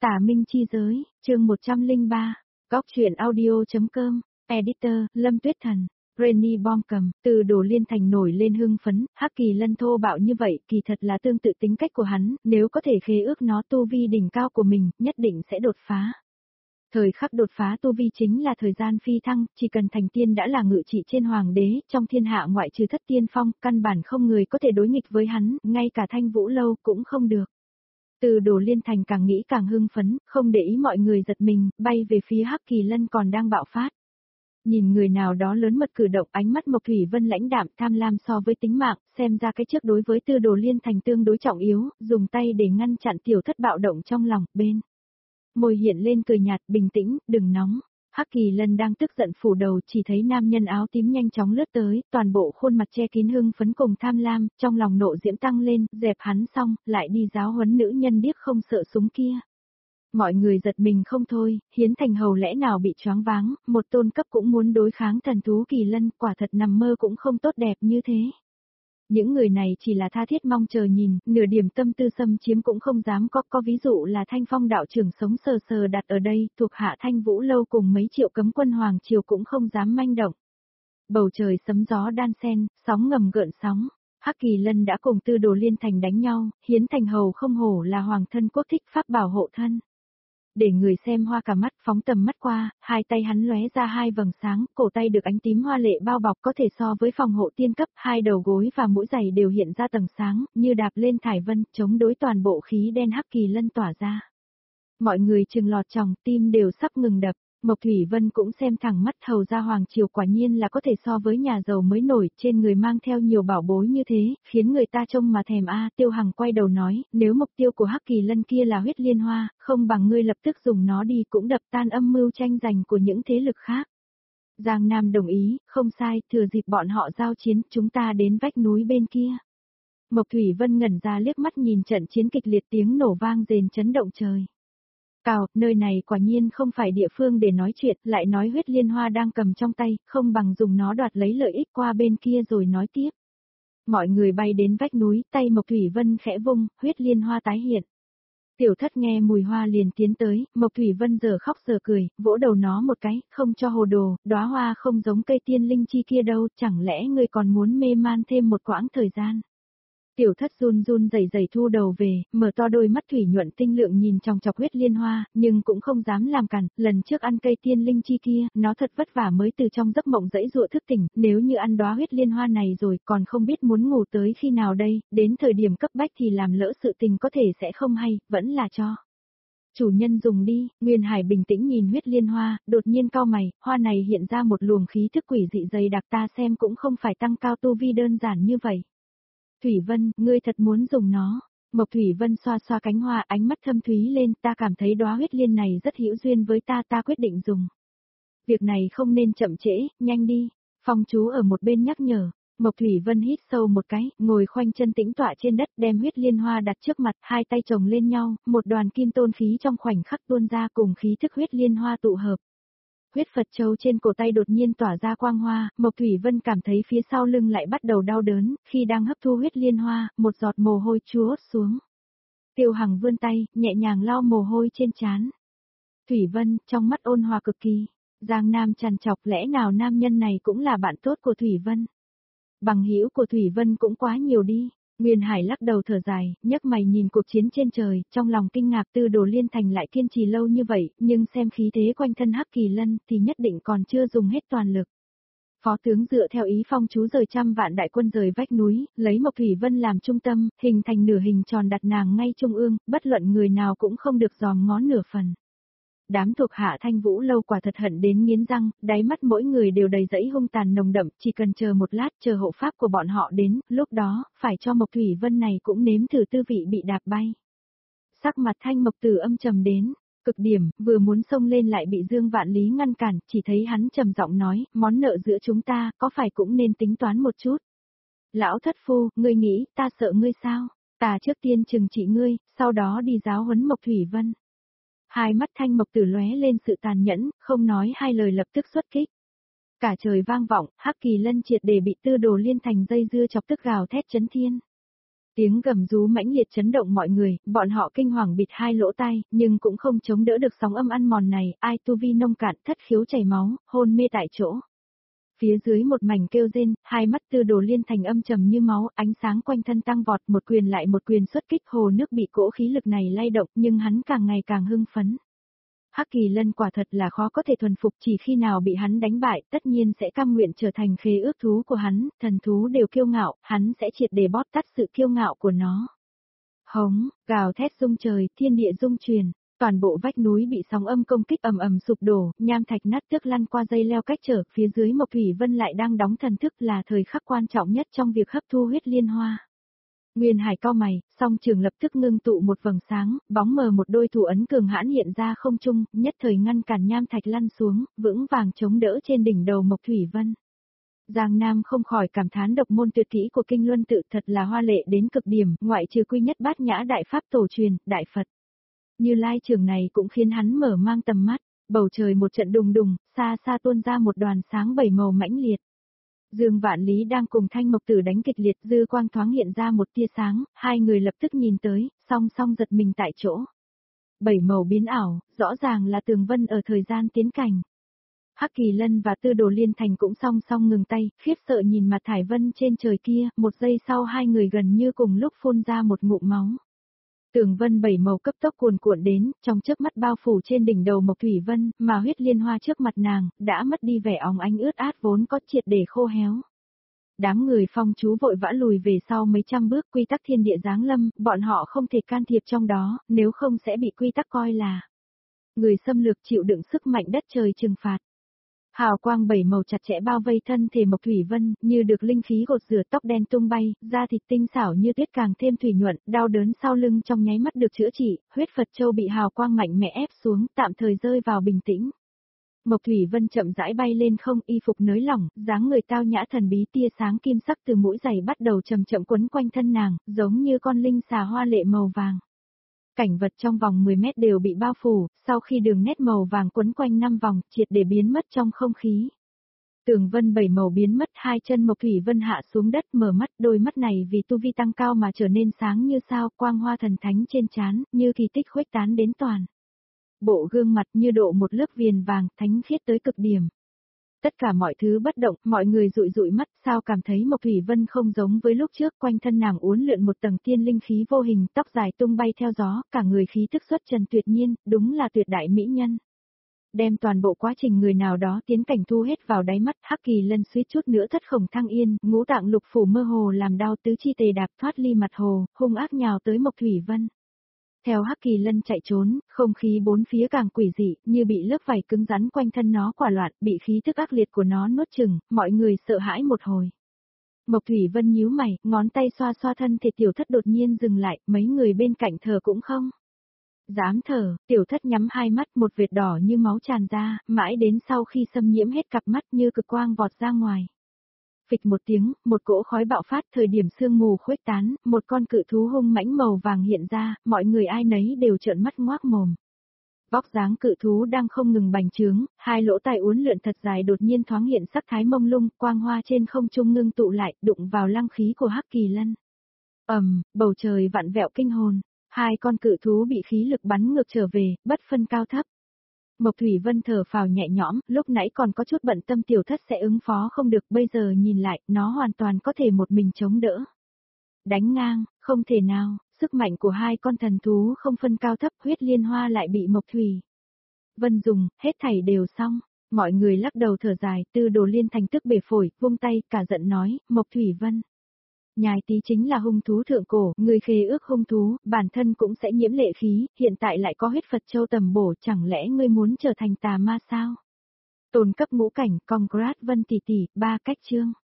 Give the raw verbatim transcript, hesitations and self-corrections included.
Tả Minh chi giới, chương một trăm lẻ ba, Góc truyện audio.com, Editor, Lâm Tuyết Thần, Renny Bom cầm, từ Đồ Liên Thành nổi lên hưng phấn, Hắc Kỳ Lân thô bạo như vậy, kỳ thật là tương tự tính cách của hắn, nếu có thể khế ước nó tu vi đỉnh cao của mình, nhất định sẽ đột phá. Thời khắc đột phá tu vi chính là thời gian phi thăng, chỉ cần thành tiên đã là ngự trị trên hoàng đế, trong thiên hạ ngoại trừ thất tiên phong, căn bản không người có thể đối nghịch với hắn, ngay cả Thanh Vũ Lâu cũng không được. Từ Đồ Liên Thành càng nghĩ càng hưng phấn, không để ý mọi người giật mình, bay về phía Hắc Kỳ Lân còn đang bạo phát. Nhìn người nào đó lớn mật cử động, ánh mắt Mộc Thủy Vân lãnh đạm, tham lam so với tính mạng, xem ra cái trước đối với Từ Đồ Liên Thành tương đối trọng yếu, dùng tay để ngăn chặn tiểu thất bạo động trong lòng, bên môi hiện lên cười nhạt, bình tĩnh, đừng nóng. Hắc Kỳ Lân đang tức giận phủ đầu, chỉ thấy nam nhân áo tím nhanh chóng lướt tới, toàn bộ khuôn mặt che kín hưng phấn cùng tham lam, trong lòng nộ diễm tăng lên, dẹp hắn xong, lại đi giáo huấn nữ nhân điếc không sợ súng kia. Mọi người giật mình không thôi, Hiến Thành Hầu lẽ nào bị choáng váng, một tôn cấp cũng muốn đối kháng thần thú Kỳ Lân, quả thật nằm mơ cũng không tốt đẹp như thế. Những người này chỉ là tha thiết mong chờ nhìn, nửa điểm tâm tư xâm chiếm cũng không dám có, có ví dụ là Thanh Phong đạo trưởng sống sờ sờ đặt ở đây, thuộc hạ Thanh Vũ Lâu cùng mấy triệu cấm quân hoàng triều cũng không dám manh động. Bầu trời sấm gió đan xen, sóng ngầm gợn sóng, Hắc Kỳ Lân đã cùng Tư Đồ Liên Thành đánh nhau, Hiến Thành Hầu không hổ là hoàng thân quốc thích pháp bảo hộ thân. Để người xem hoa cả mắt, phóng tầm mắt qua, hai tay hắn lóe ra hai vầng sáng, cổ tay được ánh tím hoa lệ bao bọc có thể so với phòng hộ tiên cấp, hai đầu gối và mũi giày đều hiện ra tầng sáng, như đạp lên thải vân, chống đối toàn bộ khí đen Hắc Kỳ Lân tỏa ra. Mọi người trừng lọt tròng, tim đều sắp ngừng đập. Mộc Thủy Vân cũng xem thẳng mắt, hầu gia hoàng triều quả nhiên là có thể so với nhà giàu mới nổi, trên người mang theo nhiều bảo bối như thế, khiến người ta trông mà thèm a. Tiêu Hằng quay đầu nói, nếu mục tiêu của Hắc Kỳ Lân kia là huyết liên hoa, không bằng ngươi lập tức dùng nó đi, cũng đập tan âm mưu tranh giành của những thế lực khác. Giang Nam đồng ý, không sai, thừa dịp bọn họ giao chiến, chúng ta đến vách núi bên kia. Mộc Thủy Vân ngẩn ra liếc mắt nhìn trận chiến kịch liệt, tiếng nổ vang rền chấn động trời. Cào, nơi này quả nhiên không phải địa phương để nói chuyện, lại nói huyết liên hoa đang cầm trong tay, không bằng dùng nó đoạt lấy lợi ích qua bên kia rồi nói tiếp. Mọi người bay đến vách núi, tay Mộc Thủy Vân khẽ vung, huyết liên hoa tái hiện. Tiểu thất nghe mùi hoa liền tiến tới, Mộc Thủy Vân giờ khóc giờ cười, vỗ đầu nó một cái, không cho hồ đồ, đóa hoa không giống cây tiên linh chi kia đâu, chẳng lẽ ngươi còn muốn mê man thêm một quãng thời gian. Tiểu thất run run rẩy rẩy thu đầu về, mở to đôi mắt thủy nhuận tinh lượng nhìn trong chọc huyết liên hoa, nhưng cũng không dám làm cản, lần trước ăn cây tiên linh chi kia, nó thật vất vả mới từ trong giấc mộng dãy dụa thức tỉnh, nếu như ăn đóa huyết liên hoa này rồi còn không biết muốn ngủ tới khi nào đây, đến thời điểm cấp bách thì làm lỡ sự tình có thể sẽ không hay, vẫn là cho. Chủ nhân dùng đi. Nguyên Hải bình tĩnh nhìn huyết liên hoa, đột nhiên cau mày, hoa này hiện ra một luồng khí thức quỷ dị dày đặc, ta xem cũng không phải tăng cao tu vi đơn giản như vậy. Thủy Vân, ngươi thật muốn dùng nó. Mộc Thủy Vân xoa xoa cánh hoa, ánh mắt thâm thúy lên, ta cảm thấy đóa huyết liên này rất hữu duyên với ta, ta quyết định dùng. Việc này không nên chậm trễ, nhanh đi. Phong chú ở một bên nhắc nhở. Mộc Thủy Vân hít sâu một cái, ngồi khoanh chân tĩnh tọa trên đất, đem huyết liên hoa đặt trước mặt, hai tay chồng lên nhau, một đoàn kim tôn khí trong khoảnh khắc tuôn ra cùng khí thức huyết liên hoa tụ hợp. Huyết Phật châu trên cổ tay đột nhiên tỏa ra quang hoa, Mộc Thủy Vân cảm thấy phía sau lưng lại bắt đầu đau đớn, khi đang hấp thu huyết liên hoa, một giọt mồ hôi chúa xuống. Tiêu Hằng vươn tay, nhẹ nhàng lau mồ hôi trên trán. Thủy Vân, trong mắt ôn hòa cực kỳ. Giang Nam trằn trọc, lẽ nào nam nhân này cũng là bạn tốt của Thủy Vân? Bằng hữu của Thủy Vân cũng quá nhiều đi. Nguyên Hải lắc đầu thở dài, nhấc mày nhìn cuộc chiến trên trời, trong lòng kinh ngạc Tư Đồ Liên Thành lại kiên trì lâu như vậy, nhưng xem khí thế quanh thân Hắc Kỳ Lân thì nhất định còn chưa dùng hết toàn lực. Phó tướng dựa theo ý phong chú rời trăm vạn đại quân rời vách núi, lấy Mộc Thủy Vân làm trung tâm, hình thành nửa hình tròn đặt nàng ngay trung ương, bất luận người nào cũng không được dòm ngó nửa phần. Đám thuộc hạ Thanh Vũ Lâu quả thật hận đến nghiến răng, đáy mắt mỗi người đều đầy dẫy hung tàn nồng đậm, chỉ cần chờ một lát chờ hộ pháp của bọn họ đến, lúc đó, phải cho Mộc Thủy Vân này cũng nếm thử tư vị bị đạp bay. Sắc mặt Thanh Mộc Tử âm trầm đến cực điểm, vừa muốn xông lên lại bị Dương Vạn Lý ngăn cản, chỉ thấy hắn trầm giọng nói, món nợ giữa chúng ta, có phải cũng nên tính toán một chút. Lão thất phu, ngươi nghĩ, ta sợ ngươi sao? Ta trước tiên trừng trị ngươi, sau đó đi giáo huấn Mộc Thủy Vân. Hai mắt Thanh Mộc Tử lóe lên sự tàn nhẫn, không nói hai lời lập tức xuất kích. Cả trời vang vọng, Hắc Kỳ Lân triệt để bị Tư Đồ Liên Thành dây dưa chọc tức gào thét chấn thiên. Tiếng gầm rú mãnh liệt chấn động mọi người, bọn họ kinh hoàng bịt hai lỗ tai, nhưng cũng không chống đỡ được sóng âm ăn mòn này, ai tu vi nông cạn thất khiếu chảy máu, hôn mê tại chỗ. Phía dưới một mảnh kêu rên, hai mắt Tư Đồ Liên Thành âm trầm như máu, ánh sáng quanh thân tăng vọt, một quyền lại một quyền xuất kích, hồ nước bị cỗ khí lực này lay động, nhưng hắn càng ngày càng hưng phấn. Hắc Kỳ Lân quả thật là khó có thể thuần phục, chỉ khi nào bị hắn đánh bại, tất nhiên sẽ cam nguyện trở thành khế ước thú của hắn, thần thú đều kiêu ngạo, hắn sẽ triệt để bóp tắt sự kiêu ngạo của nó. Hống, gào thét rung trời, thiên địa rung truyền, toàn bộ vách núi bị sóng âm công kích ầm ầm sụp đổ, nham thạch nát tước lăn qua dây leo cách trở, phía dưới Mộc Thủy Vân lại đang đóng thần thức, là thời khắc quan trọng nhất trong việc hấp thu huyết liên hoa. Nguyên Hải cau mày, song trường lập tức ngưng tụ một vầng sáng, bóng mờ một đôi thủ ấn cường hãn hiện ra không trung, nhất thời ngăn cản nham thạch lăn xuống, vững vàng chống đỡ trên đỉnh đầu Mộc Thủy Vân. Giang Nam không khỏi cảm thán độc môn tuyệt kỹ của Kinh Luân Tự thật là hoa lệ đến cực điểm, ngoại trừ quy nhất bát nhã đại pháp tổ truyền, đại Phật. Như Lai trường này cũng khiến hắn mở mang tầm mắt, bầu trời một trận đùng đùng, xa xa tuôn ra một đoàn sáng bảy màu mãnh liệt. Dương Vạn Lý đang cùng Thanh Mộc Tử đánh kịch liệt, dư quang thoáng hiện ra một tia sáng, hai người lập tức nhìn tới, song song giật mình tại chỗ. Bảy màu biến ảo, rõ ràng là tường vân ở thời gian tiến cảnh. Hắc Kỳ Lân và Tư Đồ Liên Thành cũng song song ngừng tay, khiếp sợ nhìn mặt thải vân trên trời kia, một giây sau hai người gần như cùng lúc phun ra một ngụm máu. Tường vân bảy màu cấp tốc cuồn cuộn đến, trong chớp mắt bao phủ trên đỉnh đầu Mộc Thủy Vân, mà huyết liên hoa trước mặt nàng, đã mất đi vẻ óng ánh ướt át vốn có, triệt để khô héo. Đám người phong chú vội vã lùi về sau mấy trăm bước, quy tắc thiên địa giáng lâm, bọn họ không thể can thiệp trong đó, nếu không sẽ bị quy tắc coi là người xâm lược chịu đựng sức mạnh đất trời trừng phạt. Hào quang bảy màu chặt chẽ bao vây thân thể Mộc Thủy Vân, như được linh khí gột rửa, tóc đen tung bay, da thịt tinh xảo như tuyết càng thêm thủy nhuận, đau đớn sau lưng trong nháy mắt được chữa trị, huyết Phật châu bị hào quang mạnh mẽ ép xuống, tạm thời rơi vào bình tĩnh. Mộc Thủy Vân chậm rãi bay lên không, y phục nới lỏng, dáng người tao nhã thần bí, tia sáng kim sắc từ mũi giày bắt đầu chậm chậm quấn quanh thân nàng, giống như con linh xà hoa lệ màu vàng. Cảnh vật trong vòng mười mét đều bị bao phủ, sau khi đường nét màu vàng quấn quanh năm vòng, triệt để biến mất trong không khí. Tường vân bảy màu biến mất, hai chân Mộc Thủy Vân hạ xuống đất, mở mắt, đôi mắt này vì tu vi tăng cao mà trở nên sáng như sao, quang hoa thần thánh trên trán, như kỳ tích khuếch tán đến toàn. Bộ gương mặt như độ một lớp viền vàng, thánh khiết tới cực điểm. Tất cả mọi thứ bất động, mọi người dụi dụi mắt, sao cảm thấy Mộc Thủy Vân không giống với lúc trước, quanh thân nàng uốn lượn một tầng tiên linh khí vô hình, tóc dài tung bay theo gió, cả người khí tức xuất trần tuyệt nhiên, đúng là tuyệt đại mỹ nhân. Đem toàn bộ quá trình người nào đó tiến cảnh thu hết vào đáy mắt, Hắc Kỳ Lân suýt chút nữa thất khổng thăng yên, ngũ tạng lục phủ mơ hồ làm đau, tứ chi tề đạp thoát ly mặt hồ, hung ác nhào tới Mộc Thủy Vân. Theo Hắc Kỳ Lân chạy trốn, không khí bốn phía càng quỷ dị, như bị lớp vảy cứng rắn quanh thân nó quả loạn, bị khí tức ác liệt của nó nuốt chửng, mọi người sợ hãi một hồi. Mộc Thủy Vân nhíu mày, ngón tay xoa xoa thân thể tiểu thất đột nhiên dừng lại, mấy người bên cạnh thở cũng không dám thở, tiểu thất nhắm hai mắt, một vệt đỏ như máu tràn ra, mãi đến sau khi xâm nhiễm hết cặp mắt như cực quang vọt ra ngoài. Phịch một tiếng, một cỗ khói bạo phát, thời điểm sương mù khuếch tán, một con cự thú hung mãnh màu vàng hiện ra, mọi người ai nấy đều trợn mắt ngoác mồm. Vóc dáng cự thú đang không ngừng bành trướng, hai lỗ tai uốn lượn thật dài đột nhiên thoáng hiện sắc thái mông lung, quang hoa trên không trung ngưng tụ lại, đụng vào lăng khí của Hắc Kỳ Lân. Ầm, um, bầu trời vặn vẹo kinh hồn, hai con cự thú bị khí lực bắn ngược trở về, bất phân cao thấp. Mộc Thủy Vân thở phào nhẹ nhõm, lúc nãy còn có chút bận tâm tiểu thất sẽ ứng phó không được, bây giờ nhìn lại, nó hoàn toàn có thể một mình chống đỡ. Đánh ngang, không thể nào, sức mạnh của hai con thần thú không phân cao thấp, huyết liên hoa lại bị Mộc Thủy Vân dùng, hết thảy đều xong. Mọi người lắc đầu thở dài, Tư Đồ Liên Thành tức bể phổi, vung tay, cả giận nói, Mộc Thủy Vân. Nhài tí chính là hung thú thượng cổ, người khế ước hung thú, bản thân cũng sẽ nhiễm lệ khí, hiện tại lại có huyết Phật châu tầm bổ, chẳng lẽ ngươi muốn trở thành tà ma sao? Tồn cấp ngũ cảnh, Congrats Vân tỷ tỷ, ba cách chương.